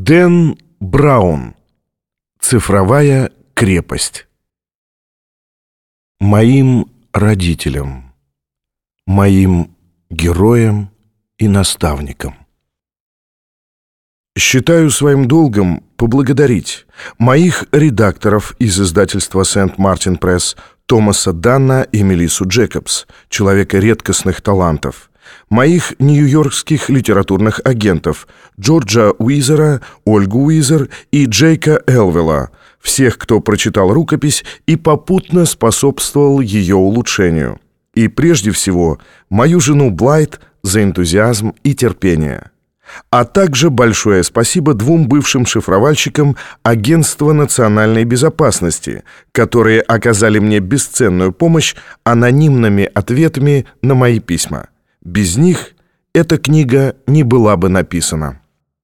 Дэн Браун. Цифровая крепость. Моим родителям, моим героям и наставникам. Считаю своим долгом поблагодарить моих редакторов из издательства Сент-Мартин Пресс Томаса Данна и Мелиссу Джекобс, человека редкостных талантов, моих нью-йоркских литературных агентов Джорджа Уизера, Ольгу Уизер и Джейка Элвелла, всех, кто прочитал рукопись и попутно способствовал ее улучшению, и прежде всего мою жену Блайт за энтузиазм и терпение. А также большое спасибо двум бывшим шифровальщикам Агентства национальной безопасности, которые оказали мне бесценную помощь анонимными ответами на мои письма. Без них эта книга не была бы написана.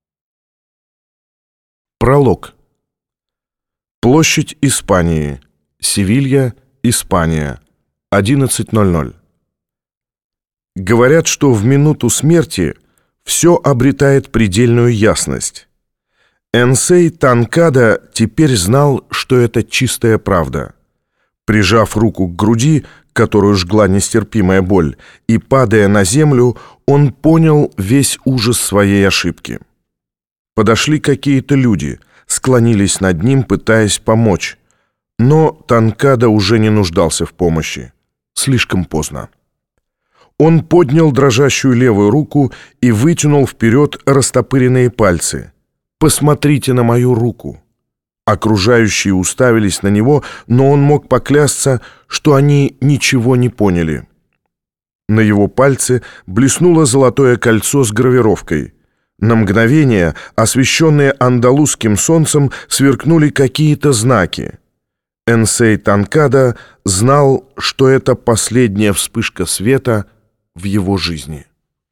Пролог. Площадь Испании. Севилья, Испания. 11:00. Говорят, что в минуту смерти все обретает предельную ясность. Энсей Танкада теперь знал, что это чистая правда. Прижав руку к груди, которую жгла нестерпимая боль, и падая на землю, он понял весь ужас своей ошибки. Подошли какие-то люди, склонились над ним, пытаясь помочь, но Танкада уже не нуждался в помощи. Слишком поздно. Он поднял дрожащую левую руку и вытянул вперед растопыренные пальцы. «Посмотрите на мою руку». Окружающие уставились на него, но он мог поклясться, что они ничего не поняли. На его пальце блеснуло золотое кольцо с гравировкой. На мгновение, освещенные андалузским солнцем, сверкнули какие-то знаки. Энсей Танкада знал, что это последняя вспышка света в его жизни.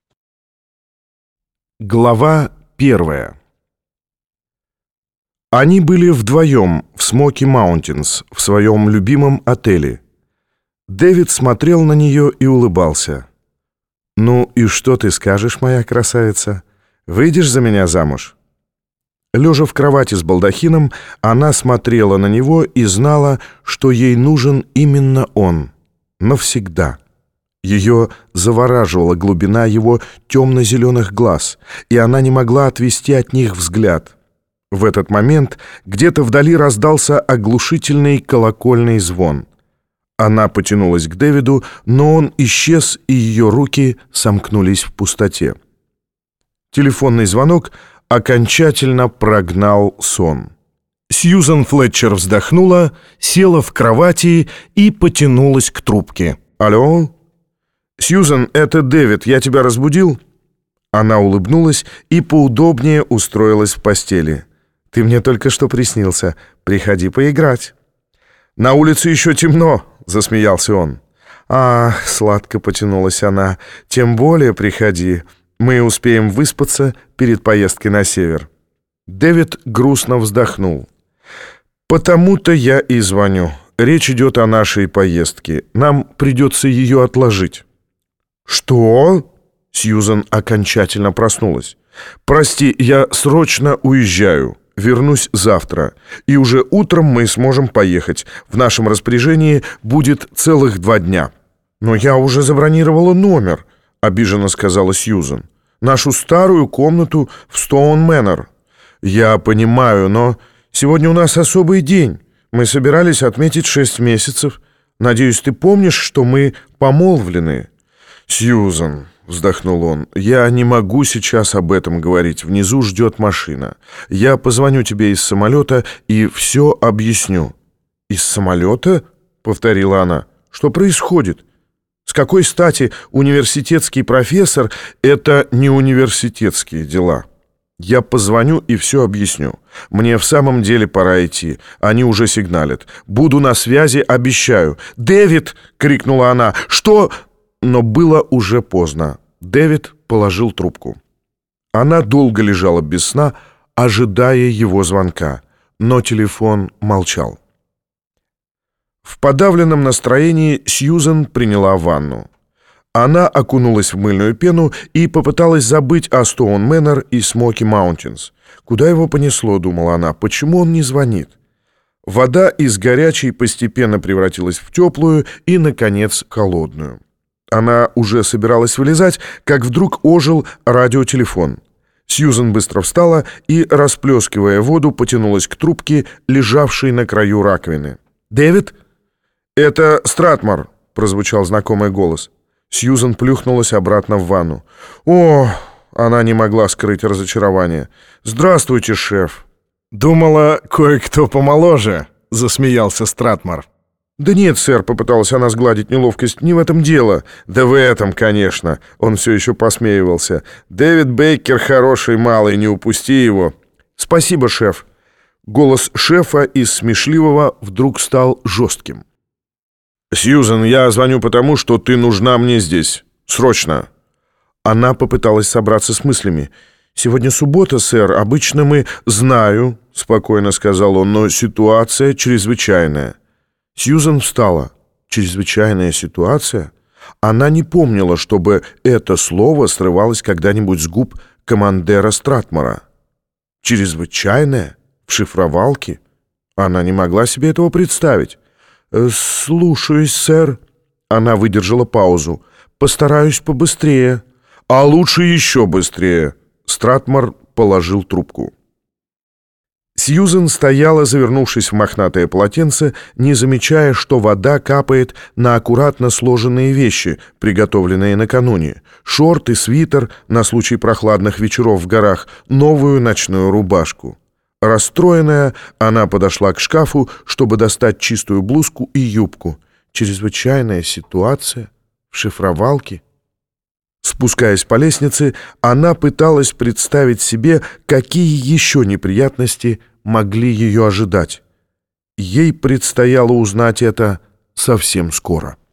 Глава 1. Они были вдвоем в Смоки Маунтинс, в своем любимом отеле. Дэвид смотрел на нее и улыбался. «Ну и что ты скажешь, моя красавица? Выйдешь за меня замуж?» Лежа в кровати с балдахином, она смотрела на него и знала, что ей нужен именно он. Навсегда. Ее завораживала глубина его темно-зеленых глаз, и она не могла отвести от них взгляд. В этот момент где-то вдали раздался оглушительный колокольный звон. Она потянулась к Дэвиду, но он исчез, и ее руки сомкнулись в пустоте. Телефонный звонок окончательно прогнал сон. Сьюзан Флетчер вздохнула, села в кровати и потянулась к трубке. «Алло? Сьюзан, это Дэвид, я тебя разбудил?» Она улыбнулась и поудобнее устроилась в постели. «Ты мне только что приснился. Приходи поиграть». «На улице еще темно», — засмеялся он. «Ах», — сладко потянулась она, — «тем более приходи. Мы успеем выспаться перед поездкой на север». Дэвид грустно вздохнул. «Потому-то я и звоню. Речь идет о нашей поездке. Нам придется ее отложить». «Что?» — Сьюзан окончательно проснулась. «Прости, я срочно уезжаю. Вернусь завтра. И уже утром мы сможем поехать. В нашем распоряжении будет целых 2 дня». «Но я уже забронировала номер», — обиженно сказала Сьюзан. «Нашу старую комнату в Стоун-Мэннер». «Я понимаю, но сегодня у нас особый день. Мы собирались отметить 6 месяцев. Надеюсь, ты помнишь, что мы помолвлены?» «Сьюзан», — вздохнул он, — «я не могу сейчас об этом говорить. Внизу ждет машина. Я позвоню тебе из самолета и все объясню». «Из самолета?» — повторила она. «Что происходит? С какой стати университетский профессор — это не университетские дела? Я позвоню и все объясню. Мне в самом деле пора идти. Они уже сигналят. Буду на связи, обещаю». «Дэвид!» — крикнула она. «Что?» Но было уже поздно. Дэвид положил трубку. Она долго лежала без сна, ожидая его звонка, но телефон молчал. В подавленном настроении Сьюзан приняла ванну. Она окунулась в мыльную пену и попыталась забыть о Стоун Мэннер и Смоки Маунтинс. «Куда его понесло?» — думала она. «Почему он не звонит?» Вода из горячей постепенно превратилась в теплую и, наконец, холодную. Она уже собиралась вылезать, как вдруг ожил радиотелефон. Сьюзен быстро встала и, расплескивая воду, потянулась к трубке, лежавшей на краю раковины. «Дэвид?» «Это Стратмор», — прозвучал знакомый голос. Сьюзен плюхнулась обратно в ванну. «О!» — она не могла скрыть разочарование. «Здравствуйте, шеф!» «Думала, кое-кто помоложе», — засмеялся Стратмор. «Да нет, сэр», — попыталась она сгладить неловкость, — «не в этом дело». «Да в этом, конечно», — он все еще посмеивался. «Дэвид Бейкер хороший малый, не упусти его». «Спасибо, шеф». Голос шефа из смешливого вдруг стал жестким. «Сьюзен, я звоню потому, что ты нужна мне здесь. Срочно». Она попыталась собраться с мыслями. «Сегодня суббота, сэр. Обычно мы...» «Знаю», — спокойно сказал он, — «но ситуация чрезвычайная». Сьюзен встала. «Чрезвычайная ситуация?» Она не помнила, чтобы это слово срывалось когда-нибудь с губ командера Стратмора. «Чрезвычайная? В шифровалке?» Она не могла себе этого представить. «Слушаюсь, сэр». Она выдержала паузу. «Постараюсь побыстрее». «А лучше еще быстрее». Стратмор положил трубку. Сьюзен стояла, завернувшись в мохнатое полотенце, не замечая, что вода капает на аккуратно сложенные вещи, приготовленные накануне: шорты, свитер на случай прохладных вечеров в горах, новую ночную рубашку. Расстроенная, она подошла к шкафу, чтобы достать чистую блузку и юбку. Чрезвычайная ситуация в шифровалке. Спускаясь по лестнице, она пыталась представить себе, какие еще неприятности могли ее ожидать. Ей предстояло узнать это совсем скоро.